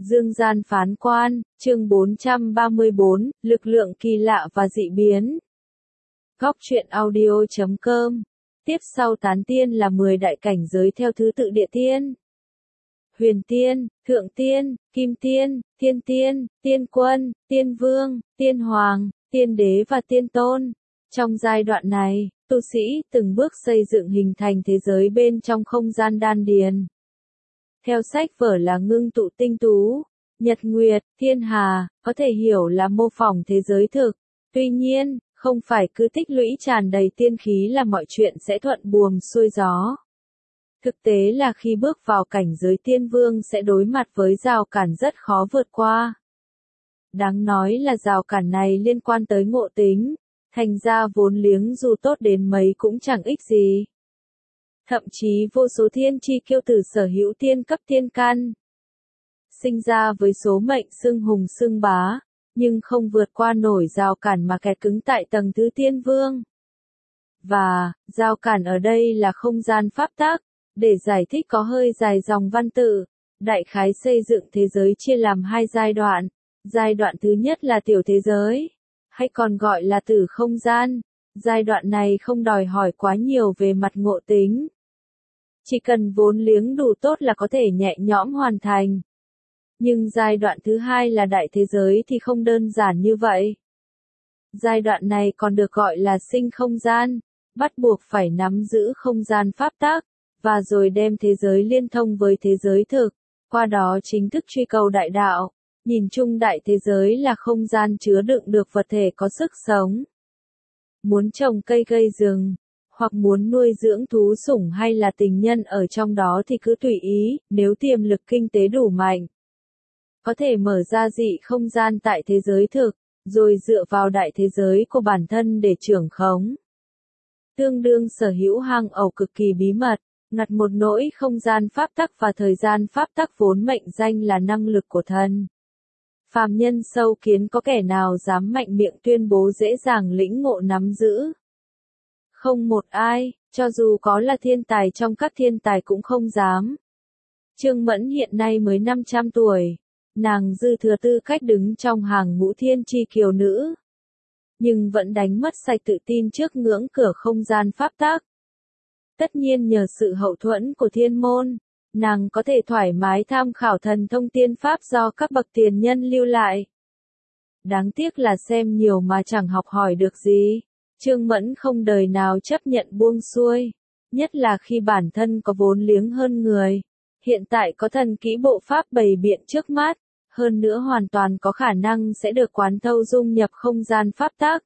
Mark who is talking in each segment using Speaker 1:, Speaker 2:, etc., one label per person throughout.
Speaker 1: Dương gian phán quan, chương 434, lực lượng kỳ lạ và dị biến. Góc truyện audio.com. Tiếp sau tán tiên là 10 đại cảnh giới theo thứ tự địa tiên, huyền tiên, thượng tiên, kim tiên, thiên tiên, tiên quân, tiên vương, tiên hoàng, tiên đế và tiên tôn. Trong giai đoạn này, tu sĩ từng bước xây dựng hình thành thế giới bên trong không gian đan điền. Theo sách vở là ngưng tụ tinh tú, nhật nguyệt, thiên hà, có thể hiểu là mô phỏng thế giới thực. Tuy nhiên, không phải cứ tích lũy tràn đầy tiên khí là mọi chuyện sẽ thuận buồm xuôi gió. Thực tế là khi bước vào cảnh giới tiên vương sẽ đối mặt với rào cản rất khó vượt qua. Đáng nói là rào cản này liên quan tới ngộ tính, thành ra vốn liếng dù tốt đến mấy cũng chẳng ích gì. Thậm chí vô số thiên chi kiêu tử sở hữu tiên cấp tiên căn. Sinh ra với số mệnh xưng hùng xưng bá, nhưng không vượt qua nổi rào cản mà kẹt cứng tại tầng thứ tiên vương. Và, rào cản ở đây là không gian pháp tắc. Để giải thích có hơi dài dòng văn tự, đại khái xây dựng thế giới chia làm hai giai đoạn. Giai đoạn thứ nhất là tiểu thế giới, hay còn gọi là tử không gian. Giai đoạn này không đòi hỏi quá nhiều về mặt ngộ tính. Chỉ cần vốn liếng đủ tốt là có thể nhẹ nhõm hoàn thành. Nhưng giai đoạn thứ hai là đại thế giới thì không đơn giản như vậy. Giai đoạn này còn được gọi là sinh không gian, bắt buộc phải nắm giữ không gian pháp tắc, và rồi đem thế giới liên thông với thế giới thực, qua đó chính thức truy cầu đại đạo. Nhìn chung đại thế giới là không gian chứa đựng được vật thể có sức sống. Muốn trồng cây gây rừng, hoặc muốn nuôi dưỡng thú sủng hay là tình nhân ở trong đó thì cứ tùy ý, nếu tiềm lực kinh tế đủ mạnh. Có thể mở ra dị không gian tại thế giới thực, rồi dựa vào đại thế giới của bản thân để trưởng khống. Tương đương sở hữu hang ổ cực kỳ bí mật, ngặt một nỗi không gian pháp tắc và thời gian pháp tắc vốn mệnh danh là năng lực của thần. Phàm nhân sâu kiến có kẻ nào dám mạnh miệng tuyên bố dễ dàng lĩnh ngộ nắm giữ. Không một ai, cho dù có là thiên tài trong các thiên tài cũng không dám. Trương Mẫn hiện nay mới 500 tuổi, nàng dư thừa tư cách đứng trong hàng ngũ thiên chi kiều nữ. Nhưng vẫn đánh mất sạch tự tin trước ngưỡng cửa không gian pháp tắc. Tất nhiên nhờ sự hậu thuẫn của thiên môn, nàng có thể thoải mái tham khảo thần thông tiên pháp do các bậc tiền nhân lưu lại. Đáng tiếc là xem nhiều mà chẳng học hỏi được gì. Trương Mẫn không đời nào chấp nhận buông xuôi, nhất là khi bản thân có vốn liếng hơn người. Hiện tại có thần kỹ bộ pháp bày biện trước mắt, hơn nữa hoàn toàn có khả năng sẽ được quán thâu dung nhập không gian pháp tắc.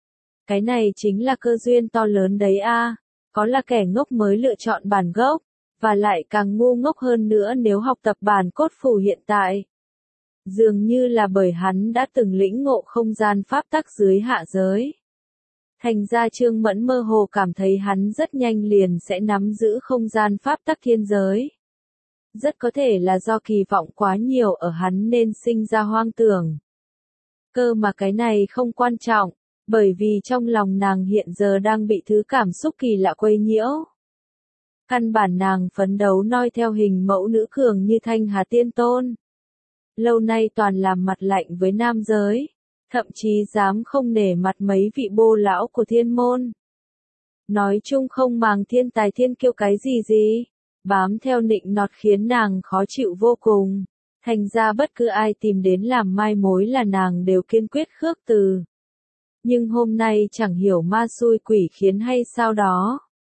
Speaker 1: Cái này chính là cơ duyên to lớn đấy a. Có là kẻ ngốc mới lựa chọn bản gốc, và lại càng ngu ngốc hơn nữa nếu học tập bản cốt phù hiện tại. Dường như là bởi hắn đã từng lĩnh ngộ không gian pháp tắc dưới hạ giới. Thành ra Trương Mẫn mơ hồ cảm thấy hắn rất nhanh liền sẽ nắm giữ không gian pháp tắc thiên giới. Rất có thể là do kỳ vọng quá nhiều ở hắn nên sinh ra hoang tưởng. Cơ mà cái này không quan trọng, bởi vì trong lòng nàng hiện giờ đang bị thứ cảm xúc kỳ lạ quấy nhiễu. Căn bản nàng phấn đấu noi theo hình mẫu nữ cường như Thanh Hà Tiên Tôn. Lâu nay toàn làm mặt lạnh với nam giới, thậm chí dám không nể mặt mấy vị bô lão của thiên môn. Nói chung không màng thiên tài thiên kiêu cái gì, bám theo nịnh nọt khiến nàng khó chịu vô cùng. Thành ra bất cứ ai tìm đến làm mai mối là nàng đều kiên quyết khước từ. Nhưng hôm nay chẳng hiểu ma xui quỷ khiến hay sao đó.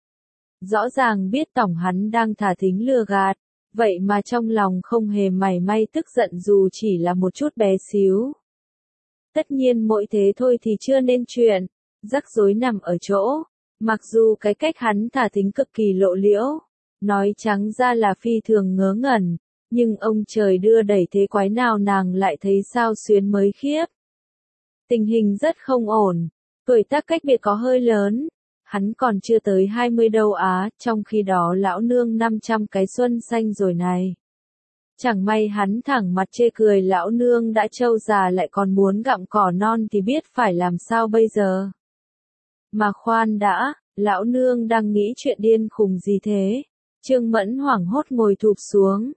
Speaker 1: Rõ ràng biết tổng hắn đang thả thính lừa gạt, vậy mà trong lòng không hề mảy may tức giận dù chỉ là một chút bé xíu. Tất nhiên mỗi thế thôi thì chưa nên chuyện, rắc rối nằm ở chỗ, mặc dù cái cách hắn thả thính cực kỳ lộ liễu, nói trắng ra là phi thường ngớ ngẩn, nhưng ông trời đưa đẩy thế quái nào nàng lại thấy sao xuyến mới khiếp. Tình hình rất không ổn, tuổi tác cách biệt có hơi lớn, hắn còn chưa tới 20 đâu á, trong khi đó lão nương 500 cái xuân xanh rồi này. Chẳng may hắn thẳng mặt chê cười lão nương đã trâu già lại còn muốn gặm cỏ non thì biết phải làm sao bây giờ. Mà khoan đã, lão nương đang nghĩ chuyện điên khùng gì thế? Trương Mẫn hoảng hốt ngồi thụp xuống.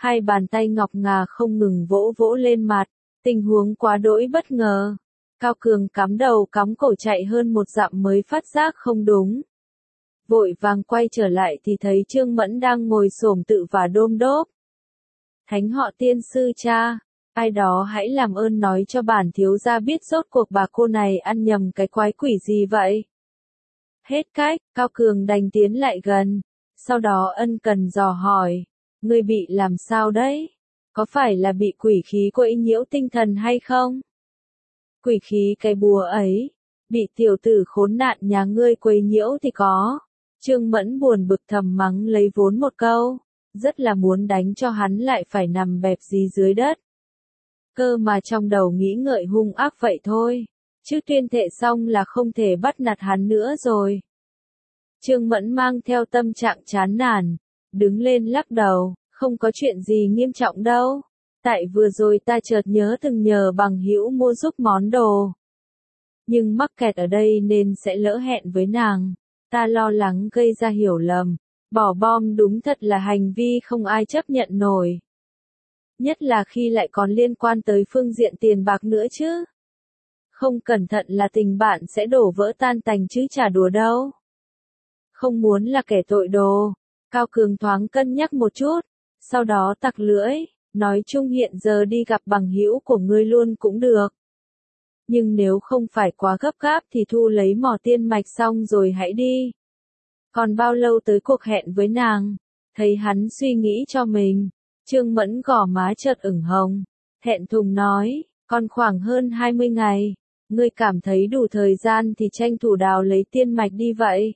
Speaker 1: Hai bàn tay ngọc ngà không ngừng vỗ vỗ lên mặt, tình huống quá đỗi bất ngờ. Cao Cường cắm đầu cắm cổ chạy hơn một dặm mới phát giác không đúng. Vội vàng quay trở lại thì thấy Trương Mẫn đang ngồi xổm tự vả đôm đốp. Thánh họ tiên sư cha, ai đó hãy làm ơn nói cho bản thiếu gia biết rốt cuộc bà cô này ăn nhầm cái quái quỷ gì vậy. Hết cách, Cao Cường đành tiến lại gần, sau đó ân cần dò hỏi, ngươi bị làm sao đấy? Có phải là bị quỷ khí quấy nhiễu tinh thần hay không? Quỷ khí cái bùa ấy, bị tiểu tử khốn nạn nhà ngươi quấy nhiễu thì có. Trương Mẫn buồn bực thầm mắng lấy vốn một câu, rất là muốn đánh cho hắn lại phải nằm bẹp dí dưới đất. Cơ mà trong đầu nghĩ ngợi hung ác vậy thôi, chứ tuyên thệ xong là không thể bắt nạt hắn nữa rồi. Trương Mẫn mang theo tâm trạng chán nản, đứng lên lắc đầu, không có chuyện gì nghiêm trọng đâu. Tại vừa rồi ta chợt nhớ từng nhờ bằng hữu mua giúp món đồ. Nhưng mắc kẹt ở đây nên sẽ lỡ hẹn với nàng. Ta lo lắng gây ra hiểu lầm. Bỏ bom đúng thật là hành vi không ai chấp nhận nổi. Nhất là khi lại còn liên quan tới phương diện tiền bạc nữa chứ. Không cẩn thận là tình bạn sẽ đổ vỡ tan tành chứ chả đùa đâu. Không muốn là kẻ tội đồ. Cao Cường thoáng cân nhắc một chút, sau đó tặc lưỡi, nói chung hiện giờ đi gặp bằng hữu của ngươi luôn cũng được. Nhưng nếu không phải quá gấp gáp thì thu lấy mỏ tiên mạch xong rồi hãy đi. Còn bao lâu tới cuộc hẹn với nàng? Thấy hắn suy nghĩ cho mình, Trương Mẫn gò má chợt ửng hồng, thẹn thùng nói, còn khoảng hơn 20 ngày, ngươi cảm thấy đủ thời gian thì tranh thủ đào lấy tiên mạch đi vậy.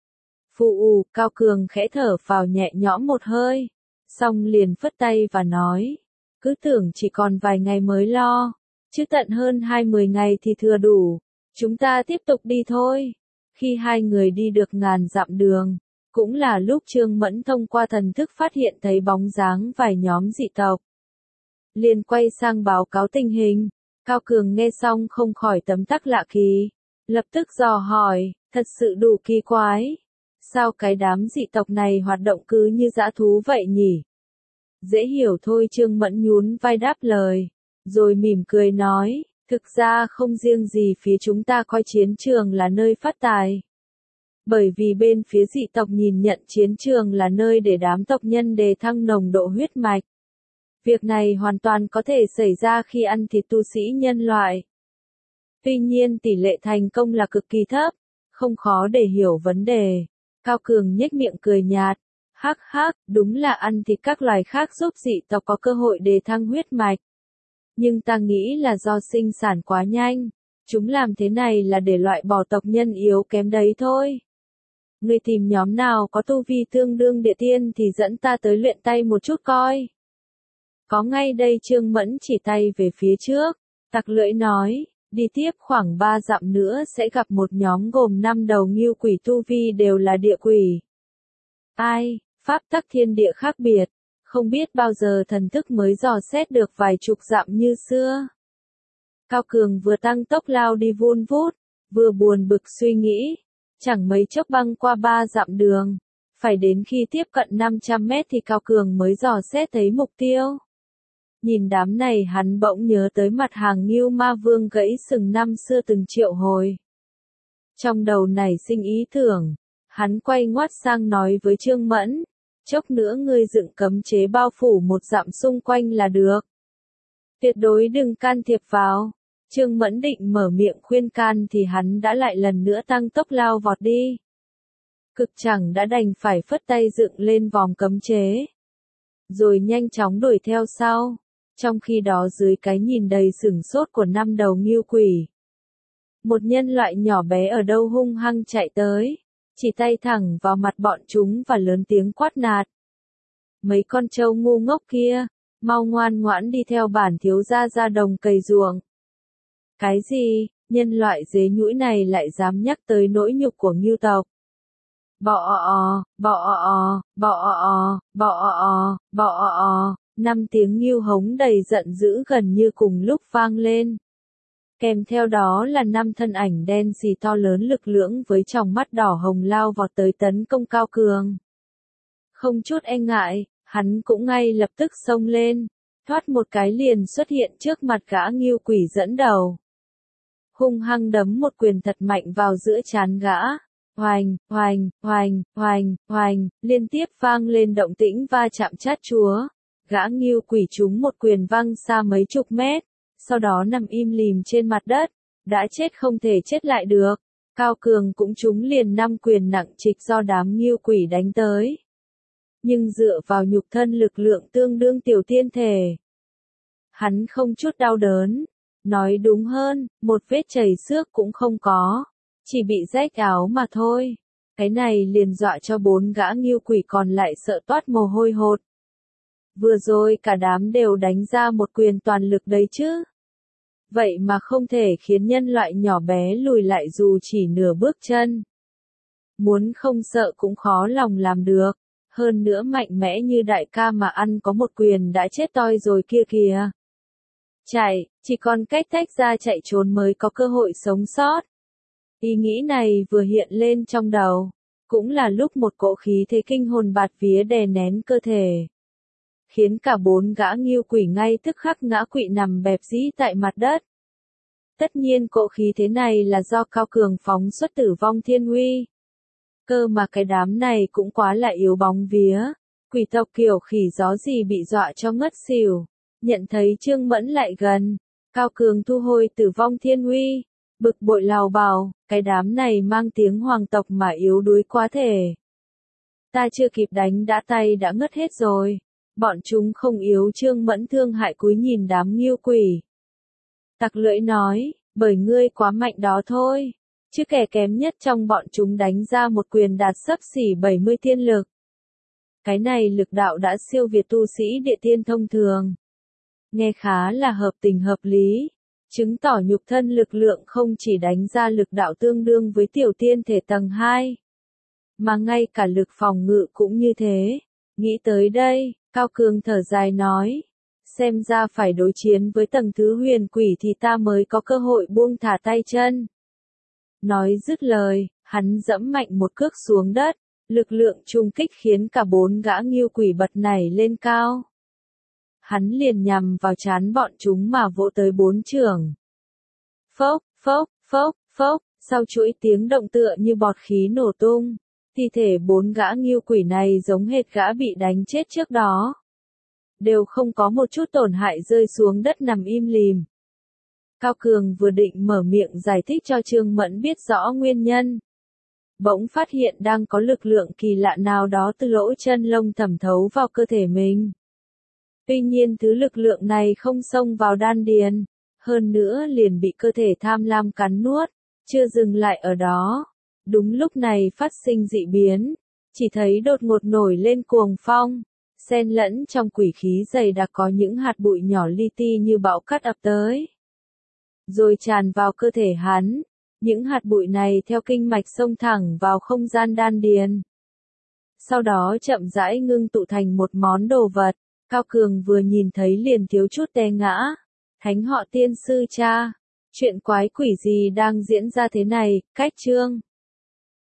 Speaker 1: Cao Cường khẽ thở phào nhẹ nhõm một hơi, xong liền phất tay và nói, cứ tưởng chỉ còn vài ngày mới lo, chứ tận hơn 20 ngày thì thừa đủ, chúng ta tiếp tục đi thôi. Khi hai người đi được ngàn dặm đường, cũng là lúc Trương Mẫn thông qua thần thức phát hiện thấy bóng dáng vài nhóm dị tộc. Liền quay sang báo cáo tình hình, Cao Cường nghe xong không khỏi tấm tắc lạ kỳ, lập tức dò hỏi, thật sự đủ kỳ quái. Sao cái đám dị tộc này hoạt động cứ như dã thú vậy nhỉ? Dễ hiểu thôi, Trương Mẫn nhún vai đáp lời, rồi mỉm cười nói, thực ra không riêng gì phía chúng ta coi chiến trường là nơi phát tài. Bởi vì bên phía dị tộc nhìn nhận chiến trường là nơi để đám tộc nhân đề thăng nồng độ huyết mạch. Việc này hoàn toàn có thể xảy ra khi ăn thịt tu sĩ nhân loại. Tuy nhiên tỷ lệ thành công là cực kỳ thấp, không khó để hiểu vấn đề. Cao Cường nhếch miệng cười nhạt, hắc hắc, đúng là ăn thịt các loài khác giúp dị tộc có cơ hội đề thăng huyết mạch. Nhưng ta nghĩ là do sinh sản quá nhanh, chúng làm thế này là để loại bỏ tộc nhân yếu kém đấy thôi. Ngươi tìm nhóm nào có tu vi tương đương địa tiên thì dẫn ta tới luyện tay một chút coi. Có ngay đây, Trương Mẫn chỉ tay về phía trước, tặc lưỡi nói, đi tiếp khoảng 3 dặm nữa sẽ gặp một nhóm gồm 5 đầu ngưu quỷ tu vi đều là địa quỷ. Ai, pháp tắc thiên địa khác biệt, không biết bao giờ thần thức mới dò xét được vài chục dặm như xưa. Cao Cường vừa tăng tốc lao đi vun vút, vừa buồn bực suy nghĩ, chẳng mấy chốc băng qua 3 dặm đường, phải đến khi tiếp cận 500 mét thì Cao Cường mới dò xét thấy mục tiêu. Nhìn đám này hắn bỗng nhớ tới mặt hàng Ngưu Ma Vương gãy sừng năm xưa từng triệu hồi. Trong đầu nảy sinh ý tưởng, hắn quay ngoắt sang nói với Trương Mẫn, chốc nữa ngươi dựng cấm chế bao phủ một dặm xung quanh là được. Tuyệt đối đừng can thiệp vào. Trương Mẫn định mở miệng khuyên can thì hắn đã lại lần nữa tăng tốc lao vọt đi. Cực chẳng đã đành phải phất tay dựng lên vòng cấm chế, rồi nhanh chóng đuổi theo sau. Trong khi đó dưới cái nhìn đầy sửng sốt của 5 đầu ngưu quỷ, một nhân loại nhỏ bé ở đâu hung hăng chạy tới, chỉ tay thẳng vào mặt bọn chúng và lớn tiếng quát nạt. Mấy con trâu ngu ngốc kia, mau ngoan ngoãn đi theo bản thiếu gia ra đồng cày ruộng. Cái gì, nhân loại dế nhũi này lại dám nhắc tới nỗi nhục của ngưu tộc. Bọ ọ, bọ ọ, bọ ọ, bọ ọ, bọ ọ, 5 tiếng ngưu hống đầy giận dữ gần như cùng lúc vang lên. Kèm theo đó là 5 thân ảnh đen xì to lớn lực lưỡng với tròng mắt đỏ hồng lao vọt tới tấn công Cao Cường. Không chút e ngại, Hắn cũng ngay lập tức xông lên, thoát một cái liền xuất hiện trước mặt gã Ngưu Quỷ dẫn đầu. Hung hăng đấm một quyền thật mạnh vào giữa trán gã. Oành, oành, oành, oành, oành, liên tiếp vang lên động tĩnh va chạm chát chúa. Gã Ngưu Quỷ trúng một quyền văng xa mấy chục mét, sau đó nằm im lìm trên mặt đất, đã chết không thể chết lại được. Cao Cường cũng trúng liền 5 quyền nặng trịch do đám Ngưu Quỷ đánh tới. Nhưng dựa vào nhục thân lực lượng tương đương tiểu tiên thể, hắn không chút đau đớn, nói đúng hơn, một vết chảy xước cũng không có, chỉ bị rách áo mà thôi. Cái này liền dọa cho 4 gã Ngưu Quỷ còn lại sợ toát mồ hôi hột. Vừa rồi cả đám đều đánh ra một quyền toàn lực đấy chứ. Vậy mà không thể khiến nhân loại nhỏ bé lùi lại dù chỉ nửa bước chân. Muốn không sợ cũng khó lòng làm được. Hơn nữa mạnh mẽ như đại ca mà ăn có một quyền đã chết toi rồi kia kìa. Chạy, chỉ còn cách tách ra chạy trốn mới có cơ hội sống sót. Ý nghĩ này vừa hiện lên trong đầu, cũng là lúc một cỗ khí thế kinh hồn bạt vía đè nén cơ thể, khiến cả 4 gã Ngưu Quỷ ngay tức khắc ngã quỵ nằm bẹp dí tại mặt đất. Tất nhiên cỗ khí thế này là do Cao Cường phóng xuất Tử Vong Thiên Uy. Cơ mà cái đám này cũng quá là yếu bóng vía. Quỷ tộc kiểu khỉ gió gì bị dọa cho ngất xỉu. Nhận thấy Trương Mẫn lại gần, Cao Cường thu hồi Tử Vong Thiên Uy, bực bội lào bào, cái đám này mang tiếng hoàng tộc mà yếu đuối quá thể. Ta chưa kịp đánh đã tay đã ngất hết rồi. Bọn chúng không yếu. Trương Mẫn thương hại cúi nhìn đám Ngưu Quỷ. Tặc lưỡi nói, bởi ngươi quá mạnh đó thôi. Chứ kẻ kém nhất trong bọn chúng đánh ra một quyền đạt xấp xỉ 70 tiên lực. Cái này lực đạo đã siêu việt tu sĩ địa tiên thông thường. Nghe khá là hợp tình hợp lý, chứng tỏ nhục thân lực lượng không chỉ đánh ra lực đạo tương đương với tiểu tiên thể tầng 2, mà ngay cả lực phòng ngự cũng như thế. Nghĩ tới đây, Cao Cường thở dài nói, xem ra phải đối chiến với tầng thứ huyền quỷ thì ta mới có cơ hội buông thả tay chân. Nói dứt lời, hắn dẫm mạnh một cước xuống đất, lực lượng trung kích khiến cả 4 gã Ngưu Quỷ bật nảy lên cao. Hắn liền nhằm vào trán bọn chúng mà vỗ tới 4 chưởng. Phốc, phốc, phốc, phốc, sau chuỗi tiếng động tựa như bọt khí nổ tung, thi thể 4 gã Ngưu Quỷ này giống hệt gã bị đánh chết trước đó. Đều không có một chút tổn hại rơi xuống đất nằm im lìm. Cao Cường vừa định mở miệng giải thích cho Trương Mẫn biết rõ nguyên nhân. Bỗng phát hiện đang có lực lượng kỳ lạ nào đó từ lỗ chân lông thẩm thấu vào cơ thể mình. Tuy nhiên thứ lực lượng này không xông vào đan điền, hơn nữa liền bị cơ thể tham lam cắn nuốt, chưa dừng lại ở đó. Đúng lúc này phát sinh dị biến, chỉ thấy đột ngột nổi lên cuồng phong, xen lẫn trong quỷ khí dày đặc có những hạt bụi nhỏ li ti như bão cát ập tới. Rồi tràn vào cơ thể hắn, những hạt bụi này theo kinh mạch xông thẳng vào không gian đan điền. Sau đó chậm rãi ngưng tụ thành một món đồ vật, Cao Cường vừa nhìn thấy liền thiếu chút té ngã. Thánh họ tiên sư cha, chuyện quái quỷ gì đang diễn ra thế này, cách chương.